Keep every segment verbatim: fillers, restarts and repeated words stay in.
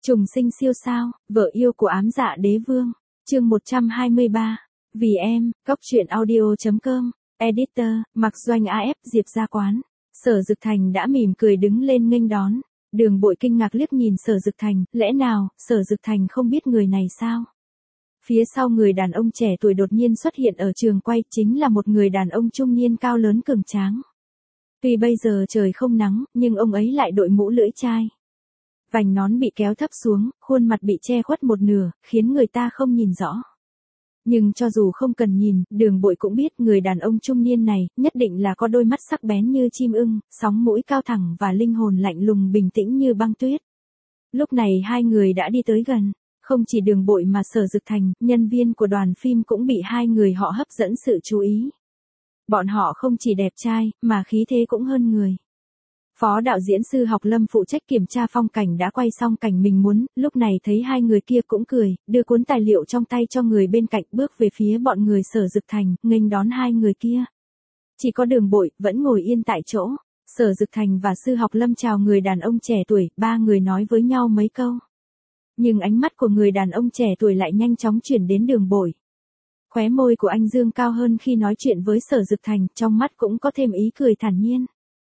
Trùng sinh siêu sao, vợ yêu của ám dạ đế vương, chương một trăm hai mươi ba, vì em, góc truyện audio.com, editor, Mặc Doanh a ép, Diệp Gia Quán. Sở Dực Thành đã mỉm cười đứng lên nghênh đón, Đường Bội kinh ngạc liếc nhìn Sở Dực Thành, lẽ nào, Sở Dực Thành không biết người này sao? Phía sau người đàn ông trẻ tuổi đột nhiên xuất hiện ở trường quay chính là một người đàn ông trung niên cao lớn cường tráng. Tuy bây giờ trời không nắng, nhưng ông ấy lại đội mũ lưỡi chai. Vành nón bị kéo thấp xuống, khuôn mặt bị che khuất một nửa, khiến người ta không nhìn rõ. Nhưng cho dù không cần nhìn, Đường Bội cũng biết người đàn ông trung niên này, nhất định là có đôi mắt sắc bén như chim ưng, sóng mũi cao thẳng và linh hồn lạnh lùng bình tĩnh như băng tuyết. Lúc này hai người đã đi tới gần, không chỉ Đường Bội mà Sở Dực Thành, nhân viên của đoàn phim cũng bị hai người họ hấp dẫn sự chú ý. Bọn họ không chỉ đẹp trai, mà khí thế cũng hơn người. Phó đạo diễn Sư Học Lâm phụ trách kiểm tra phong cảnh đã quay xong cảnh mình muốn, lúc này thấy hai người kia cũng cười, đưa cuốn tài liệu trong tay cho người bên cạnh bước về phía bọn người Sở Dực Thành, nghênh đón hai người kia. Chỉ có Đường Bội, vẫn ngồi yên tại chỗ. Sở Dực Thành và Sư Học Lâm chào người đàn ông trẻ tuổi, ba người nói với nhau mấy câu. Nhưng ánh mắt của người đàn ông trẻ tuổi lại nhanh chóng chuyển đến Đường Bội. Khóe môi của anh dương cao hơn khi nói chuyện với Sở Dực Thành, trong mắt cũng có thêm ý cười thản nhiên.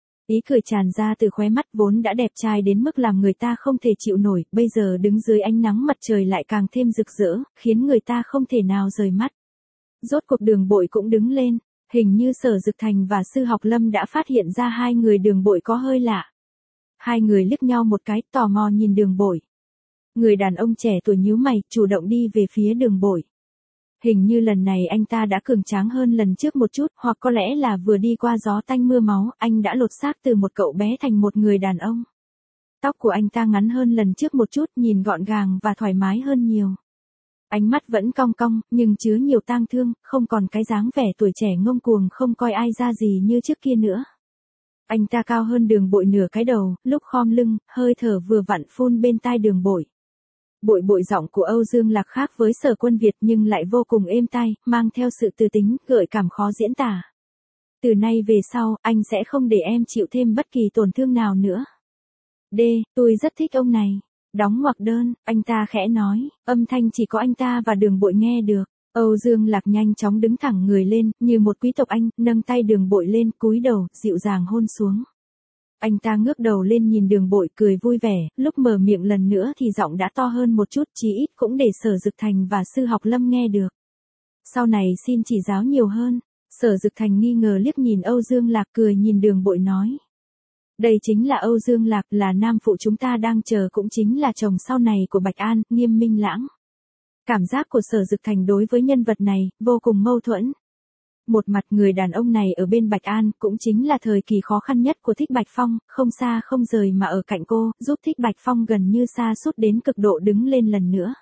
Ý cười tràn ra từ khóe mắt vốn đã đẹp trai đến mức làm người ta không thể chịu nổi, bây giờ đứng dưới ánh nắng mặt trời lại càng thêm rực rỡ, khiến người ta không thể nào rời mắt. Rốt cuộc Đường Bội cũng đứng lên, hình như Sở Dực Thành và Sư Học Lâm đã phát hiện ra hai người Đường Bội có hơi lạ. Hai người liếc nhau một cái, tò mò nhìn Đường Bội. Người đàn ông trẻ tuổi nhíu mày, chủ động đi về phía Đường Bội. Hình như lần này anh ta đã cường tráng hơn lần trước một chút, hoặc có lẽ là vừa đi qua gió tanh mưa máu, anh đã lột xác từ một cậu bé thành một người đàn ông. Tóc của anh ta ngắn hơn lần trước một chút, nhìn gọn gàng và thoải mái hơn nhiều. Ánh mắt vẫn cong cong, nhưng chứa nhiều tang thương, không còn cái dáng vẻ tuổi trẻ ngông cuồng không coi ai ra gì như trước kia nữa. Anh ta cao hơn Đường Bội nửa cái đầu, lúc khom lưng, hơi thở vừa vặn phun bên tai Đường Bội. Bội bội giọng của Âu Dương Lạc khác với Sở Quân Việt nhưng lại vô cùng êm tai, mang theo sự tư tính, gợi cảm khó diễn tả. Từ nay về sau, anh sẽ không để em chịu thêm bất kỳ tổn thương nào nữa. D, tôi rất thích ông này. Đóng ngoặc đơn, anh ta khẽ nói, âm thanh chỉ có anh ta và Đường Bội nghe được. Âu Dương Lạc nhanh chóng đứng thẳng người lên, như một quý tộc Anh, nâng tay Đường Bội lên, cúi đầu, dịu dàng hôn xuống. Anh ta ngước đầu lên nhìn Đường Bội cười vui vẻ, lúc mở miệng lần nữa thì giọng đã to hơn một chút, chí ít cũng để Sở Dực Thành và Sư Học Lâm nghe được. Sau này xin chỉ giáo nhiều hơn. Sở Dực Thành nghi ngờ liếc nhìn Âu Dương Lạc, cười nhìn Đường Bội nói. Đây chính là Âu Dương Lạc, là nam phụ chúng ta đang chờ, cũng chính là chồng sau này của Bạch An, Nghiêm Minh Lãng. Cảm giác của Sở Dực Thành đối với nhân vật này, vô cùng mâu thuẫn. Một mặt người đàn ông này ở bên Bạch An, cũng chính là thời kỳ khó khăn nhất của Thích Bạch Phong, không xa không rời mà ở cạnh cô, giúp Thích Bạch Phong gần như sa sút đến cực độ đứng lên lần nữa.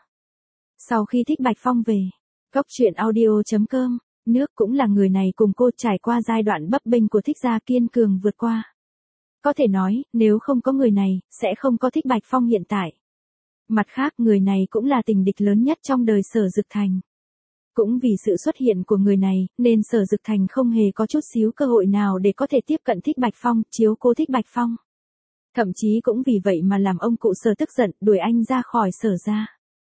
Sau khi Thích Bạch Phong về, góc truyện audio.com, nước cũng là người này cùng cô trải qua giai đoạn bấp bênh của Thích gia kiên cường vượt qua. Có thể nói, nếu không có người này, sẽ không có Thích Bạch Phong hiện tại. Mặt khác người này cũng là tình địch lớn nhất trong đời Sở Dực Thành. Cũng vì sự xuất hiện của người này, nên Sở Dực Thành không hề có chút xíu cơ hội nào để có thể tiếp cận Thích Bạch Phong, chiếu cố Thích Bạch Phong. Thậm chí cũng vì vậy mà làm ông cụ Sở tức giận, đuổi anh ra khỏi Sở gia.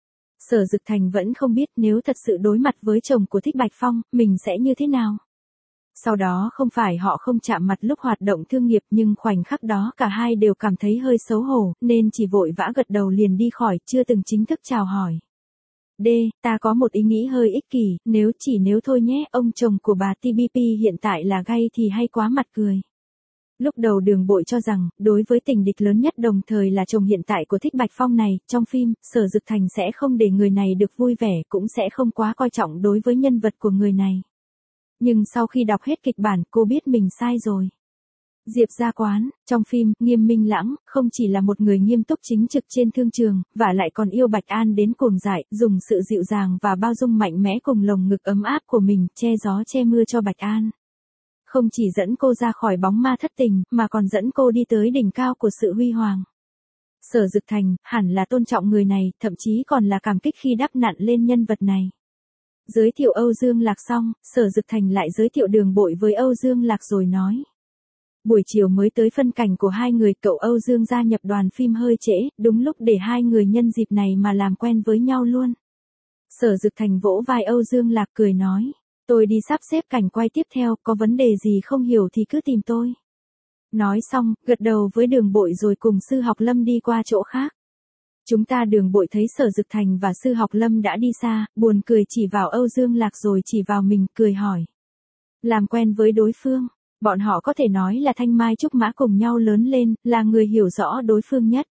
Sở Dực Thành vẫn không biết nếu thật sự đối mặt với chồng của Thích Bạch Phong, mình sẽ như thế nào. Sau đó không phải họ không chạm mặt lúc hoạt động thương nghiệp, nhưng khoảnh khắc đó cả hai đều cảm thấy hơi xấu hổ, nên chỉ vội vã gật đầu liền đi khỏi, chưa từng chính thức chào hỏi. D, ta có một ý nghĩ hơi ích kỷ, nếu chỉ nếu thôi nhé, ông chồng của bà tê bê pê hiện tại là gay thì hay quá mặt cười. Lúc đầu Đường Bội cho rằng, đối với tình địch lớn nhất đồng thời là chồng hiện tại của Thích Bạch Phong này, trong phim, Sở Dực Thành sẽ không để người này được vui vẻ, cũng sẽ không quá coi trọng đối với nhân vật của người này. Nhưng sau khi đọc hết kịch bản, cô biết mình sai rồi. Diệp Gia Quán, trong phim, Nghiêm Minh Lãng, không chỉ là một người nghiêm túc chính trực trên thương trường, và lại còn yêu Bạch An đến cuồng dại, dùng sự dịu dàng và bao dung mạnh mẽ cùng lồng ngực ấm áp của mình, che gió che mưa cho Bạch An. Không chỉ dẫn cô ra khỏi bóng ma thất tình, mà còn dẫn cô đi tới đỉnh cao của sự huy hoàng. Sở Dực Thành, hẳn là tôn trọng người này, thậm chí còn là cảm kích khi đắp nặn lên nhân vật này. Giới thiệu Âu Dương Lạc xong, Sở Dực Thành lại giới thiệu Đường Bội với Âu Dương Lạc rồi nói. Buổi chiều mới tới phân cảnh của hai người, cậu Âu Dương gia nhập đoàn phim hơi trễ, đúng lúc để hai người nhân dịp này mà làm quen với nhau luôn. Sở Dực Thành vỗ vai Âu Dương Lạc cười nói, tôi đi sắp xếp cảnh quay tiếp theo, có vấn đề gì không hiểu thì cứ tìm tôi. Nói xong, gật đầu với Đường Bội rồi cùng Sư Học Lâm đi qua chỗ khác. Chúng ta Đường Bội thấy Sở Dực Thành và Sư Học Lâm đã đi xa, buồn cười chỉ vào Âu Dương Lạc rồi chỉ vào mình, cười hỏi. Làm quen với đối phương, bọn họ có thể nói là thanh mai trúc mã cùng nhau lớn lên, là người hiểu rõ đối phương nhất.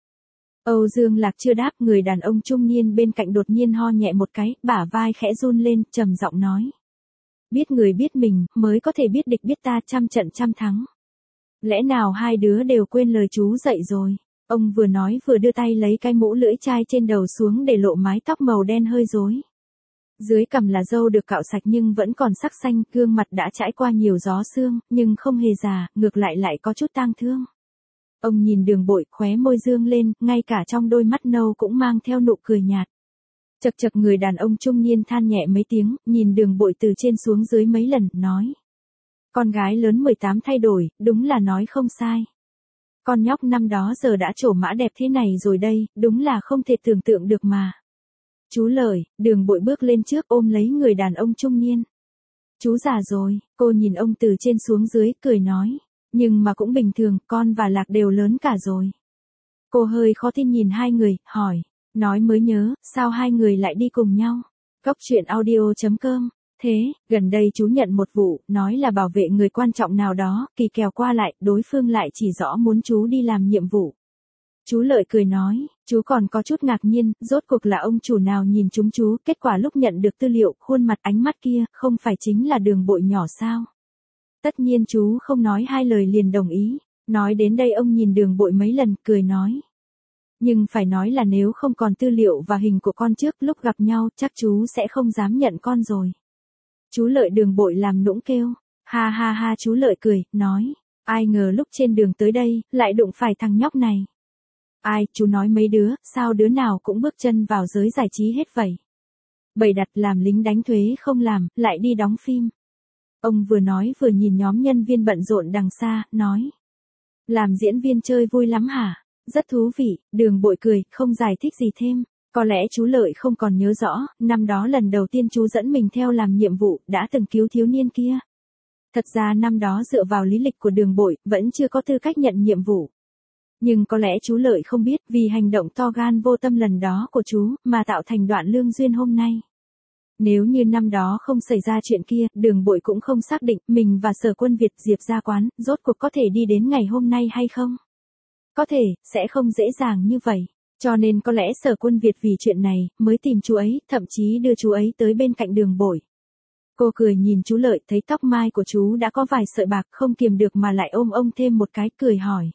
Âu Dương Lạc chưa đáp, người đàn ông trung niên bên cạnh đột nhiên ho nhẹ một cái, bả vai khẽ run lên, trầm giọng nói. Biết người biết mình, mới có thể biết địch biết ta, trăm trận trăm thắng. Lẽ nào hai đứa đều quên lời chú dạy rồi? Ông vừa nói vừa đưa tay lấy cái mũ lưỡi chai trên đầu xuống để lộ mái tóc màu đen hơi rối. Dưới cằm là râu được cạo sạch nhưng vẫn còn sắc xanh, gương mặt đã trải qua nhiều gió sương, nhưng không hề già, ngược lại lại có chút tang thương. Ông nhìn Đường Bội, khóe môi dương lên, ngay cả trong đôi mắt nâu cũng mang theo nụ cười nhạt. Chật chật, người đàn ông trung niên than nhẹ mấy tiếng, nhìn Đường Bội từ trên xuống dưới mấy lần, nói. Con gái lớn mười tám thay đổi, đúng là nói không sai. Con nhóc năm đó giờ đã trổ mã đẹp thế này rồi đây, đúng là không thể tưởng tượng được mà. Chú Lợi, Đường Bội bước lên trước ôm lấy người đàn ông trung niên. Chú già rồi, cô nhìn ông từ trên xuống dưới, cười nói. Nhưng mà cũng bình thường, con và Lạc đều lớn cả rồi. Cô hơi khó tin nhìn hai người, hỏi. Nói mới nhớ, sao hai người lại đi cùng nhau? Cốc truyện audio chấm com. Thế, gần đây chú nhận một vụ, nói là bảo vệ người quan trọng nào đó, kỳ kèo qua lại, đối phương lại chỉ rõ muốn chú đi làm nhiệm vụ. Chú Lợi cười nói, chú còn có chút ngạc nhiên, rốt cuộc là ông chủ nào nhìn chúng chú, kết quả lúc nhận được tư liệu, khuôn mặt ánh mắt kia, không phải chính là Đường Bội nhỏ sao? Tất nhiên chú không nói hai lời liền đồng ý, nói đến đây ông nhìn Đường Bội mấy lần, cười nói. Nhưng phải nói là nếu không còn tư liệu và hình của con trước lúc gặp nhau, chắc chú sẽ không dám nhận con rồi. Chú Lợi Đường Bội làm nũng kêu, ha ha ha, chú Lợi cười, nói, ai ngờ lúc trên đường tới đây, lại đụng phải thằng nhóc này. Ai, chú nói mấy đứa, sao đứa nào cũng bước chân vào giới giải trí hết vậy? Bày đặt làm lính đánh thuế không làm, lại đi đóng phim. Ông vừa nói vừa nhìn nhóm nhân viên bận rộn đằng xa, nói. Làm diễn viên chơi vui lắm hả? Rất thú vị, Đường Bội cười, không giải thích gì thêm. Có lẽ chú Lợi không còn nhớ rõ, năm đó lần đầu tiên chú dẫn mình theo làm nhiệm vụ, đã từng cứu thiếu niên kia. Thật ra năm đó dựa vào lý lịch của Đường Bội, vẫn chưa có tư cách nhận nhiệm vụ. Nhưng có lẽ chú Lợi không biết, vì hành động to gan vô tâm lần đó của chú, mà tạo thành đoạn lương duyên hôm nay. Nếu như năm đó không xảy ra chuyện kia, Đường Bội cũng không xác định mình và Sở Quân Việt Diệp Gia Quán, rốt cuộc có thể đi đến ngày hôm nay hay không. Có thể, sẽ không dễ dàng như vậy. Cho nên có lẽ Sở Quân Việt vì chuyện này, mới tìm chú ấy, thậm chí đưa chú ấy tới bên cạnh Đường Bội. Cô cười nhìn chú Lợi, thấy tóc mai của chú đã có vài sợi bạc, không kiềm được mà lại ôm ông thêm một cái, cười hỏi.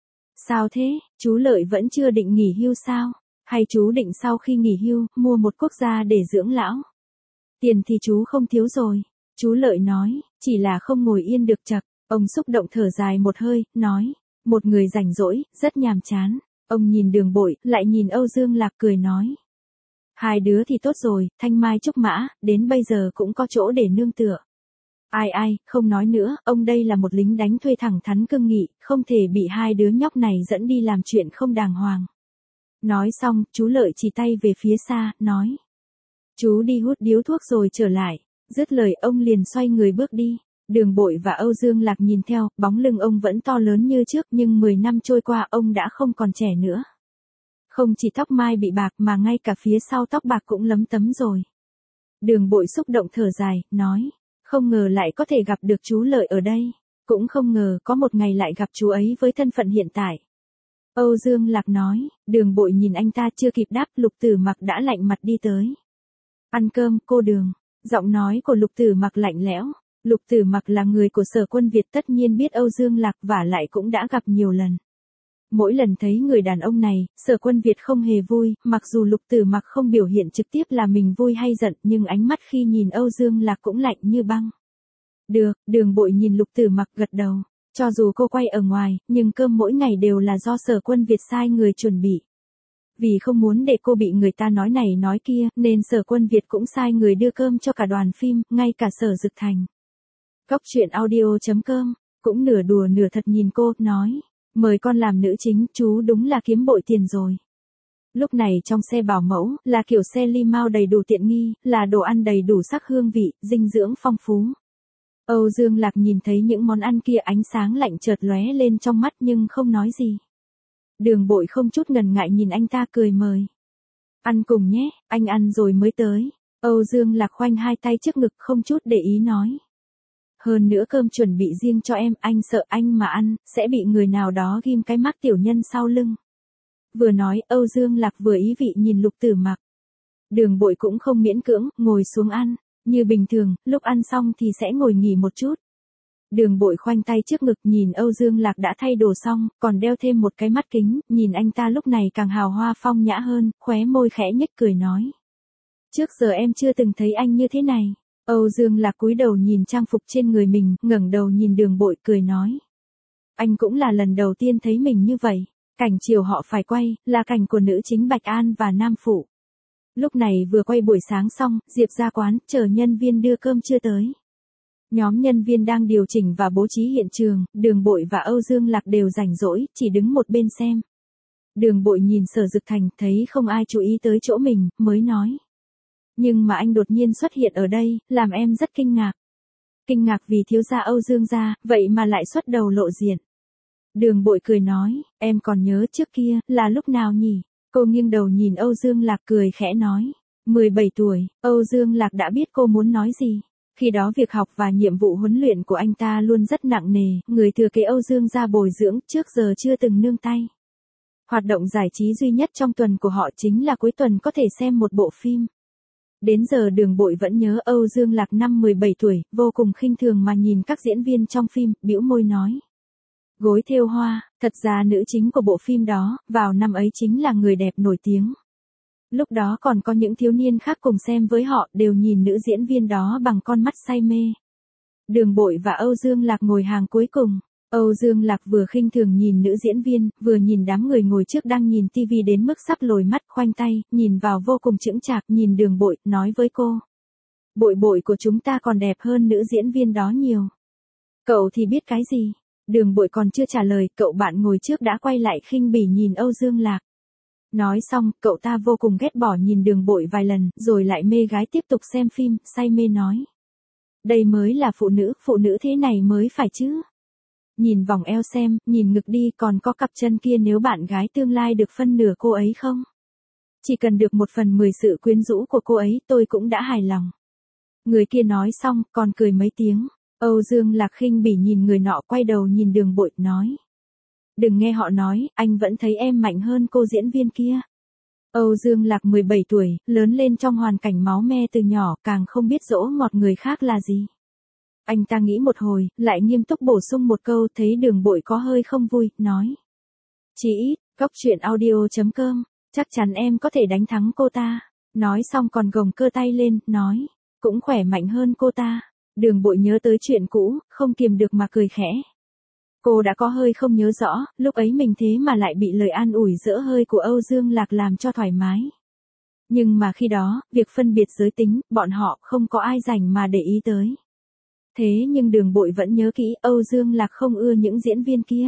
Sao thế, chú Lợi vẫn chưa định nghỉ hưu sao? Hay chú định sau khi nghỉ hưu, mua một quốc gia để dưỡng lão? Tiền thì chú không thiếu rồi. Chú Lợi nói, chỉ là không ngồi yên được chật. Ông xúc động thở dài một hơi, nói. Một người rảnh rỗi, rất nhàm chán. Ông nhìn Đường Bội, lại nhìn Âu Dương Lạc, cười nói. Hai đứa thì tốt rồi, thanh mai trúc mã, đến bây giờ cũng có chỗ để nương tựa. Ai ai, không nói nữa, ông đây là một lính đánh thuê thẳng thắn cương nghị, không thể bị hai đứa nhóc này dẫn đi làm chuyện không đàng hoàng. Nói xong, chú Lợi chỉ tay về phía xa, nói. Chú đi hút điếu thuốc rồi trở lại. Dứt lời ông liền xoay người bước đi. Đường Bội và Âu Dương Lạc nhìn theo, bóng lưng ông vẫn to lớn như trước, nhưng mười năm trôi qua ông đã không còn trẻ nữa. Không chỉ tóc mai bị bạc mà ngay cả phía sau tóc bạc cũng lấm tấm rồi. Đường Bội xúc động thở dài, nói. Không ngờ lại có thể gặp được chú Lợi ở đây. Cũng không ngờ có một ngày lại gặp chú ấy với thân phận hiện tại. Âu Dương Lạc nói. Đường Bội nhìn anh ta chưa kịp đáp, Lục Tử Mặc đã lạnh mặt đi tới. Ăn cơm, cô Đường. Giọng nói của Lục Tử Mặc lạnh lẽo. Lục Tử Mặc là người của Sở Quân Việt, tất nhiên biết Âu Dương Lạc và lại cũng đã gặp nhiều lần. Mỗi lần thấy người đàn ông này, Sở Quân Việt không hề vui, mặc dù Lục Tử Mặc không biểu hiện trực tiếp là mình vui hay giận, nhưng ánh mắt khi nhìn Âu Dương Lạc cũng lạnh như băng. Được, Đường Bội nhìn Lục Tử Mặc gật đầu. Cho dù cô quay ở ngoài, nhưng cơm mỗi ngày đều là do Sở Quân Việt sai người chuẩn bị. Vì không muốn để cô bị người ta nói này nói kia, nên Sở Quân Việt cũng sai người đưa cơm cho cả đoàn phim, ngay cả Sở Dực Thành. Cốc truyện audio chấm com cũng nửa đùa nửa thật nhìn cô, nói, mời con làm nữ chính, chú đúng là kiếm bội tiền rồi. Lúc này trong xe bảo mẫu, là kiểu xe limousine đầy đủ tiện nghi, là đồ ăn đầy đủ sắc hương vị, dinh dưỡng phong phú. Âu Dương Lạc nhìn thấy những món ăn kia ánh sáng lạnh chợt lóe lên trong mắt nhưng không nói gì. Đường Bội không chút ngần ngại nhìn anh ta cười mời. Ăn cùng nhé, anh ăn rồi mới tới. Âu Dương Lạc khoanh hai tay trước ngực không chút để ý nói. Hơn nữa cơm chuẩn bị riêng cho em, anh sợ anh mà ăn, sẽ bị người nào đó ghim cái mác tiểu nhân sau lưng. Vừa nói Âu Dương Lạc vừa ý vị nhìn Lục Tử Mặc. Đường Bội cũng không miễn cưỡng, ngồi xuống ăn. Như bình thường, lúc ăn xong thì sẽ ngồi nghỉ một chút. Đường Bội khoanh tay trước ngực nhìn Âu Dương Lạc đã thay đồ xong, còn đeo thêm một cái mắt kính, nhìn anh ta lúc này càng hào hoa phong nhã hơn, khóe môi khẽ nhếch cười nói. Trước giờ em chưa từng thấy anh như thế này. Âu Dương Lạc cúi đầu nhìn trang phục trên người mình, ngẩng đầu nhìn Đường Bội cười nói. Anh cũng là lần đầu tiên thấy mình như vậy. Cảnh chiều họ phải quay, là cảnh của nữ chính Bạch An và Nam Phụ. Lúc này vừa quay buổi sáng xong, Diệp ra quán, chờ nhân viên đưa cơm trưa tới. Nhóm nhân viên đang điều chỉnh và bố trí hiện trường, Đường Bội và Âu Dương Lạc đều rảnh rỗi, chỉ đứng một bên xem. Đường Bội nhìn Sở Dực Thành, thấy không ai chú ý tới chỗ mình, mới nói. Nhưng mà anh đột nhiên xuất hiện ở đây, làm em rất kinh ngạc. Kinh ngạc vì thiếu gia Âu Dương gia, vậy mà lại xuất đầu lộ diện. Đường Bội cười nói, em còn nhớ trước kia, là lúc nào nhỉ? Cô nghiêng đầu nhìn Âu Dương Lạc cười khẽ nói. mười bảy tuổi, Âu Dương Lạc đã biết cô muốn nói gì. Khi đó việc học và nhiệm vụ huấn luyện của anh ta luôn rất nặng nề, người thừa kế Âu Dương gia bồi dưỡng, trước giờ chưa từng nương tay. Hoạt động giải trí duy nhất trong tuần của họ chính là cuối tuần có thể xem một bộ phim. Đến giờ Đường Bội vẫn nhớ Âu Dương Lạc năm mười bảy tuổi, vô cùng khinh thường mà nhìn các diễn viên trong phim, bĩu môi nói. Gối thêu hoa, thật ra nữ chính của bộ phim đó, vào năm ấy chính là người đẹp nổi tiếng. Lúc đó còn có những thiếu niên khác cùng xem với họ, đều nhìn nữ diễn viên đó bằng con mắt say mê. Đường Bội và Âu Dương Lạc ngồi hàng cuối cùng. Âu Dương Lạc vừa khinh thường nhìn nữ diễn viên, vừa nhìn đám người ngồi trước đang nhìn tivi đến mức sắp lồi mắt, khoanh tay, nhìn vào vô cùng chững chạc, nhìn Đường Bội, nói với cô. Bội bội của chúng ta còn đẹp hơn nữ diễn viên đó nhiều. Cậu thì biết cái gì? Đường Bội còn chưa trả lời, cậu bạn ngồi trước đã quay lại khinh bỉ nhìn Âu Dương Lạc. Nói xong, cậu ta vô cùng ghét bỏ nhìn Đường Bội vài lần, rồi lại mê gái tiếp tục xem phim, say mê nói. Đây mới là phụ nữ, phụ nữ thế này mới phải chứ. Nhìn vòng eo xem, nhìn ngực đi, còn có cặp chân kia, nếu bạn gái tương lai được phân nửa cô ấy không? Chỉ cần được một phần mười sự quyến rũ của cô ấy, tôi cũng đã hài lòng. Người kia nói xong, còn cười mấy tiếng. Âu Dương Lạc khinh bỉ nhìn người nọ, quay đầu nhìn Đường Bội, nói. Đừng nghe họ nói, anh vẫn thấy em mạnh hơn cô diễn viên kia. Âu Dương Lạc mười bảy tuổi, lớn lên trong hoàn cảnh máu me từ nhỏ, càng không biết dỗ ngọt người khác là gì. Anh ta nghĩ một hồi, lại nghiêm túc bổ sung một câu, thấy Đường Bội có hơi không vui, nói. Chỉ ít, góc truyện audio chấm com, chắc chắn em có thể đánh thắng cô ta. Nói xong còn gồng cơ tay lên, nói. Cũng khỏe mạnh hơn cô ta. Đường Bội nhớ tới chuyện cũ, không kiềm được mà cười khẽ. Cô đã có hơi không nhớ rõ, lúc ấy mình thế mà lại bị lời an ủi dỡ hơi của Âu Dương Lạc làm cho thoải mái. Nhưng mà khi đó, việc phân biệt giới tính, bọn họ không có ai rảnh mà để ý tới. Thế nhưng Đường Bội vẫn nhớ kỹ Âu Dương Lạc không ưa những diễn viên kia.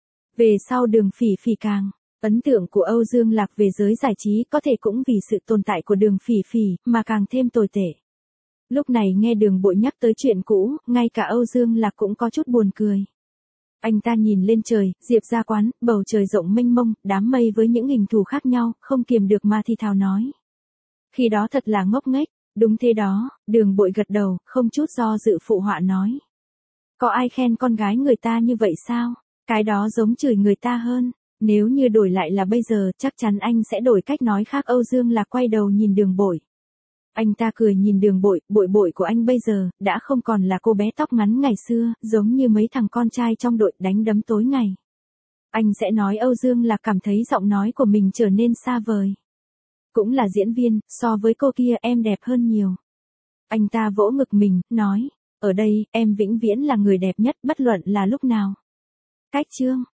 Về sau Đường Phỉ Phỉ càng, ấn tượng của Âu Dương Lạc về giới giải trí có thể cũng vì sự tồn tại của Đường Phỉ Phỉ mà càng thêm tồi tệ. Lúc này nghe Đường Bội nhắc tới chuyện cũ, ngay cả Âu Dương Lạc cũng có chút buồn cười. Anh ta nhìn lên trời, Diệp ra quán, bầu trời rộng mênh mông, đám mây với những hình thù khác nhau, không kiềm được mà thì thào nói. Khi đó thật là ngốc nghếch, đúng thế đó, Đường Bội gật đầu, không chút do dự phụ họa nói. Có ai khen con gái người ta như vậy sao? Cái đó giống chửi người ta hơn. Nếu như đổi lại là bây giờ, chắc chắn anh sẽ đổi cách nói khác. Âu Dương Lạc quay đầu nhìn Đường Bội. Anh ta cười nhìn Đường Bội, Bội Bội của anh bây giờ, đã không còn là cô bé tóc ngắn ngày xưa, giống như mấy thằng con trai trong đội đánh đấm tối ngày. Anh sẽ nói Âu Dương Lạc cảm thấy giọng nói của mình trở nên xa vời. Cũng là diễn viên, so với cô kia em đẹp hơn nhiều. Anh ta vỗ ngực mình, nói, ở đây, em vĩnh viễn là người đẹp nhất, bất luận là lúc nào. Cách chương.